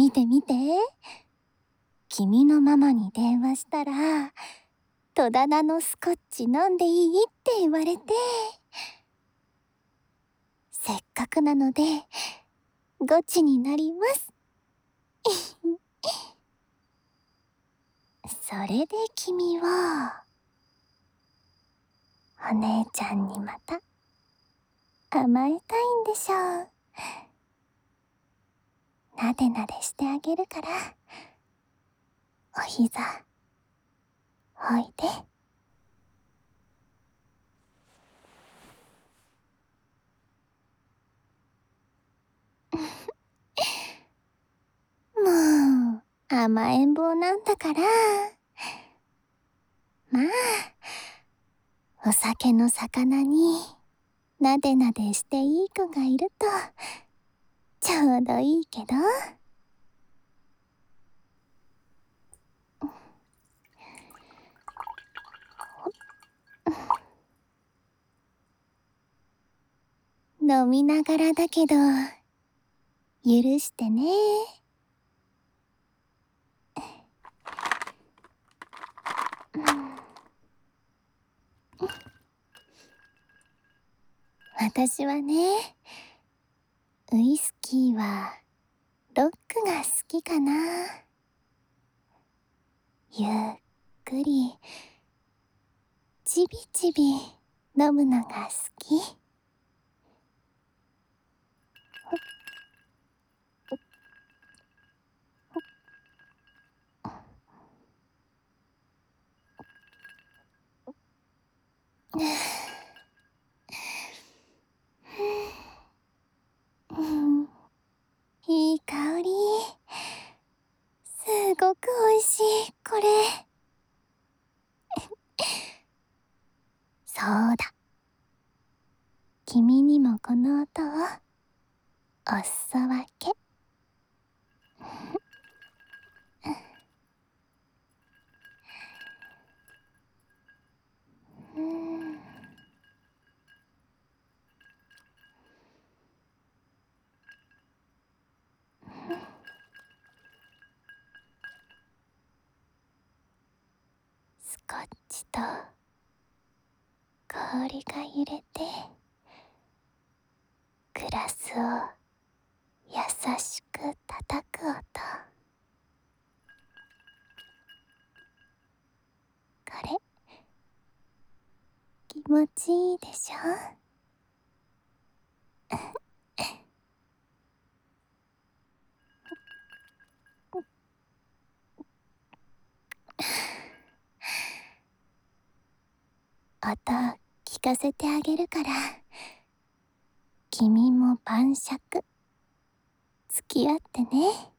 見て見て。君のママに電話したら、戸棚のスコッチ飲んでいいって言われて。せっかくなので、ゴチになります。それで君は、お姉ちゃんにまた甘えたいんでしょう。なでなでしてあげるから、お膝、おいで。もう、甘えん坊なんだから。まあ、お酒の魚になでなでしていい子がいるとちょうどいいけど。飲みながらだけど許してね。私はね、ウイスキーはロックが好きかな。ゆっくりちびちび飲むのが好き。いい香り。すごくおいしい、これ。そうだ。君にもこの音をおすそ分け。スコッチと氷が揺れて、グラスを優しく叩く音。これ気持ちいいでしょ。音聞かせてあげるから、君も晩酌付き合ってね。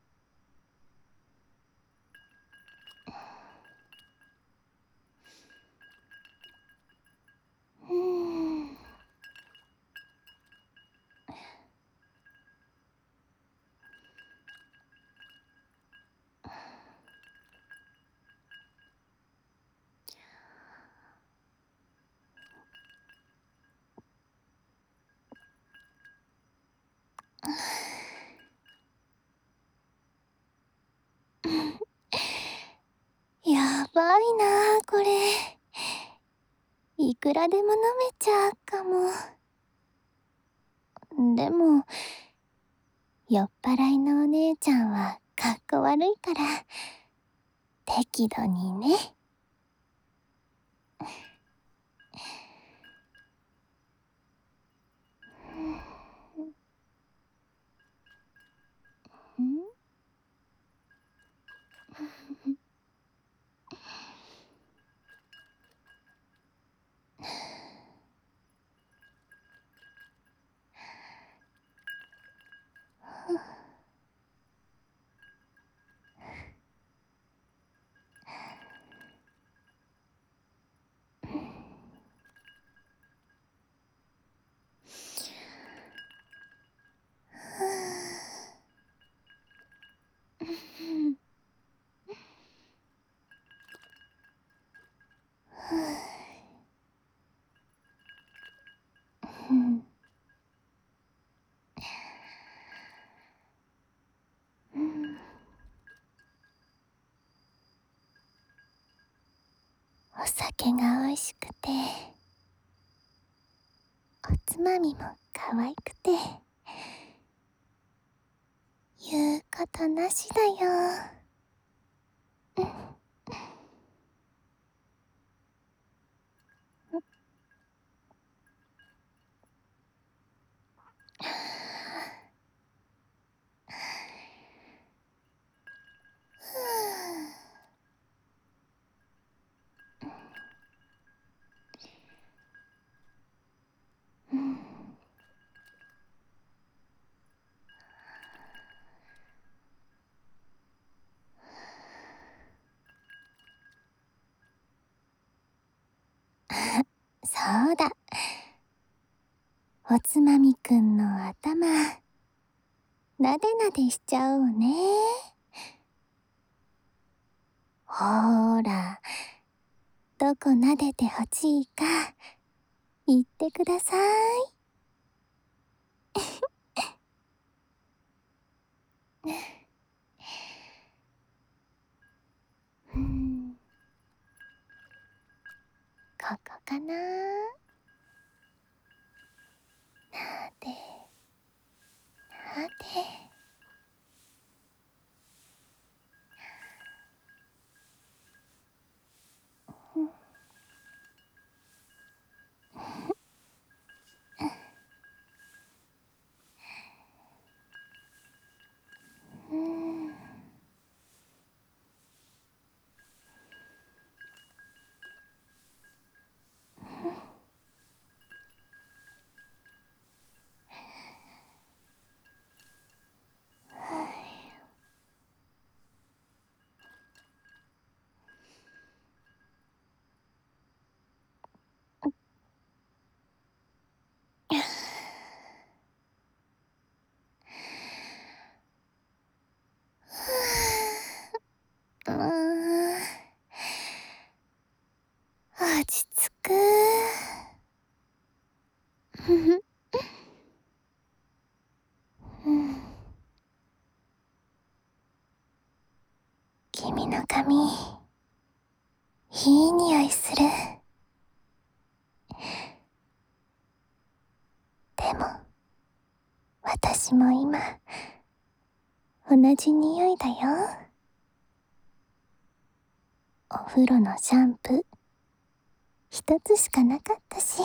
やばいなこれ。いくらでも飲めちゃうかも。でも酔っ払いのお姉ちゃんはかっこ悪いから適度にね。 酒が美味しくて、おつまみも可愛くて、言うことなしだよ。そうだ。おつまみくんの頭、なでなでしちゃおうね。ほーら、どこなでてほしいか、言ってください。うん、ここかな。なで、なで。うん。うーん、落ち着く。うん、君の髪、いい匂いする。でも、私も今、同じ匂いだよ。お風呂のシャンプー、一つしかなかったし。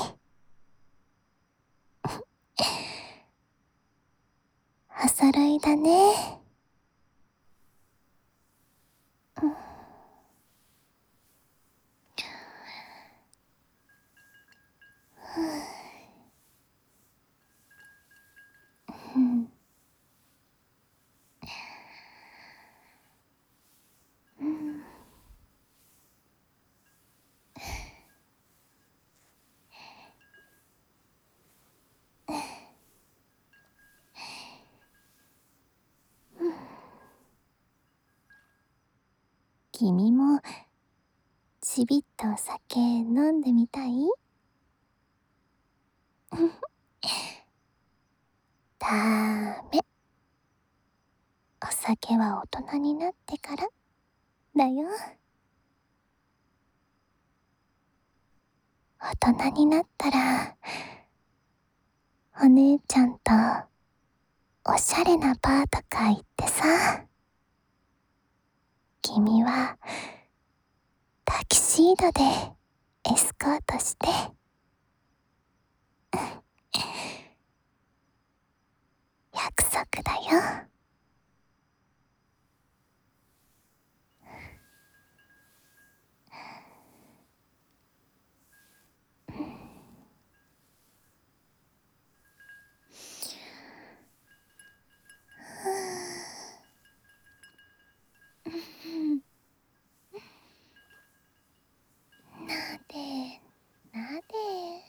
お揃いだね。うん、うん、君も、ちびっとお酒飲んでみたい？ダメ。お酒は大人になってからだよ。大人になったら、お姉ちゃんとおしゃれなバーとか行ってさ、君はタキシードでエスコートして、約束だよ。なでなで。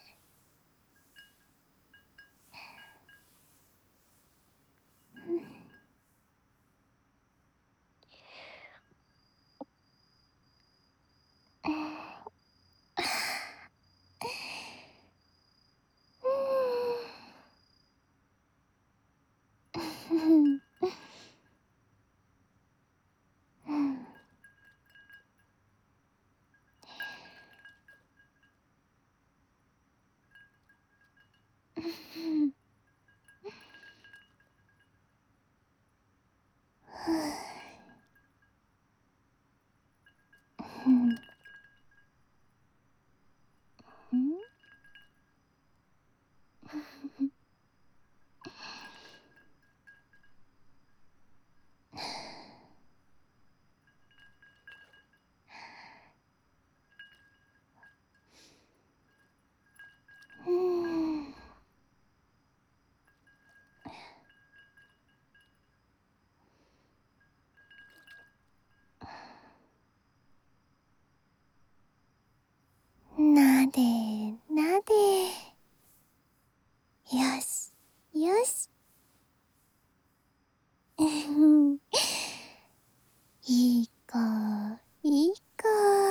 いい子、いい子。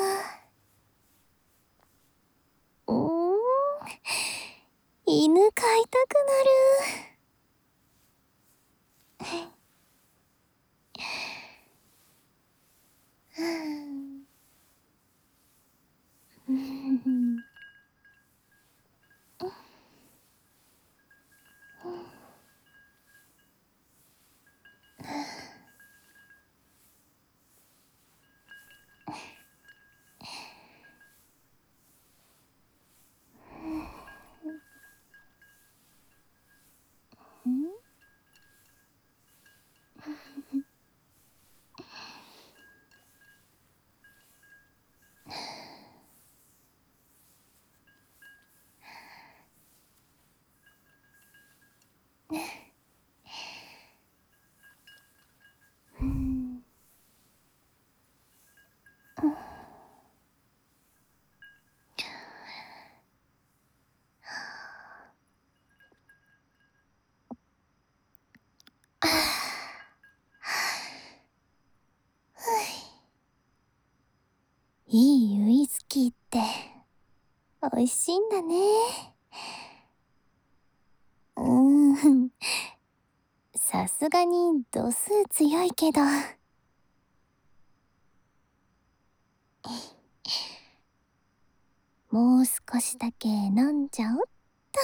犬飼いたくなる。うん。いいウイスキーって美味しいんだね。さすがに度数強いけど。もう少しだけ飲んじゃおっと。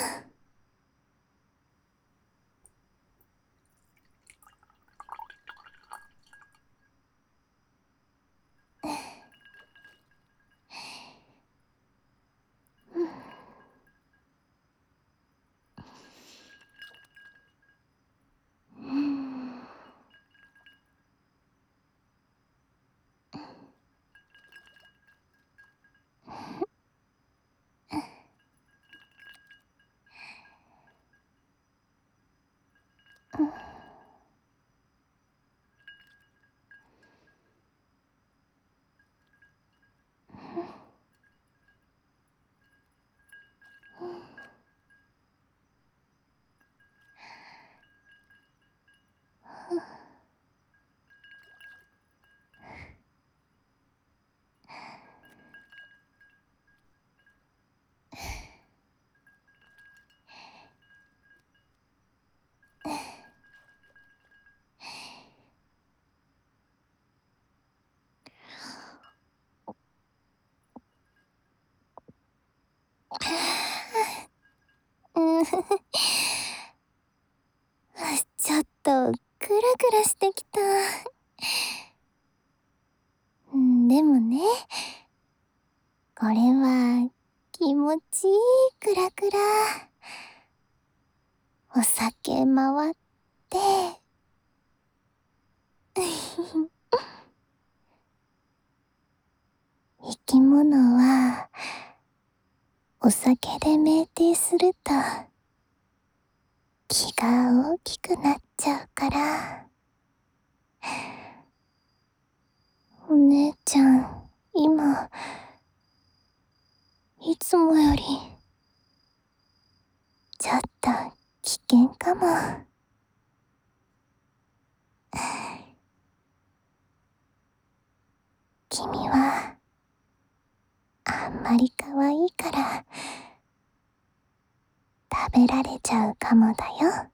ちょっとクラクラしてきた。でもね、これは気持ちいいクラクラ。お酒回って。生き物はお酒で酩酊すると気が大きくなっちゃうから。お姉ちゃん、今いつもよりちょっと危険かも。君はあんまり可愛いから食べられちゃうかもだよ。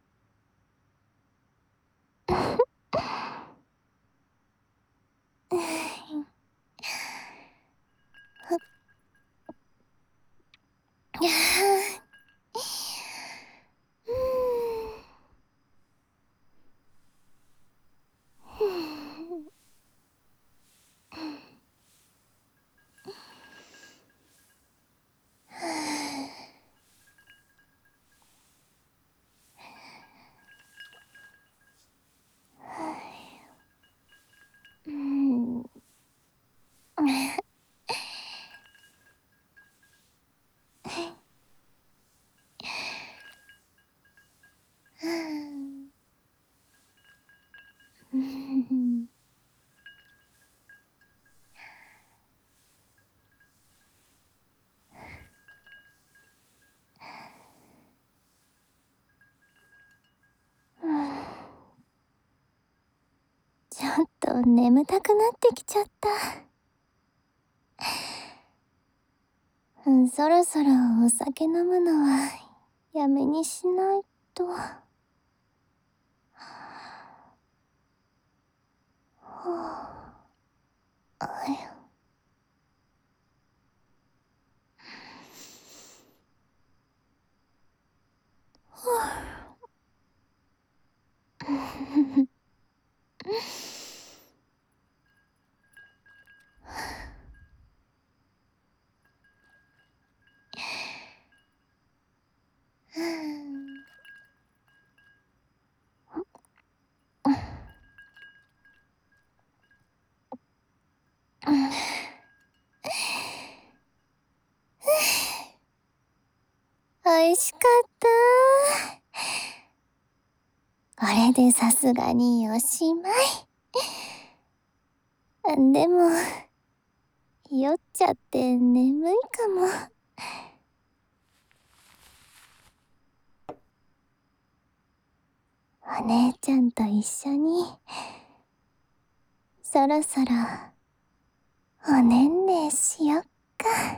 と眠たくなってきちゃった。そろそろお酒飲むのはやめにしないと。美味しかった。これでさすがにおしまい。でも、酔っちゃって眠いかも。お姉ちゃんと一緒に、そろそろ、おねんねしよっか。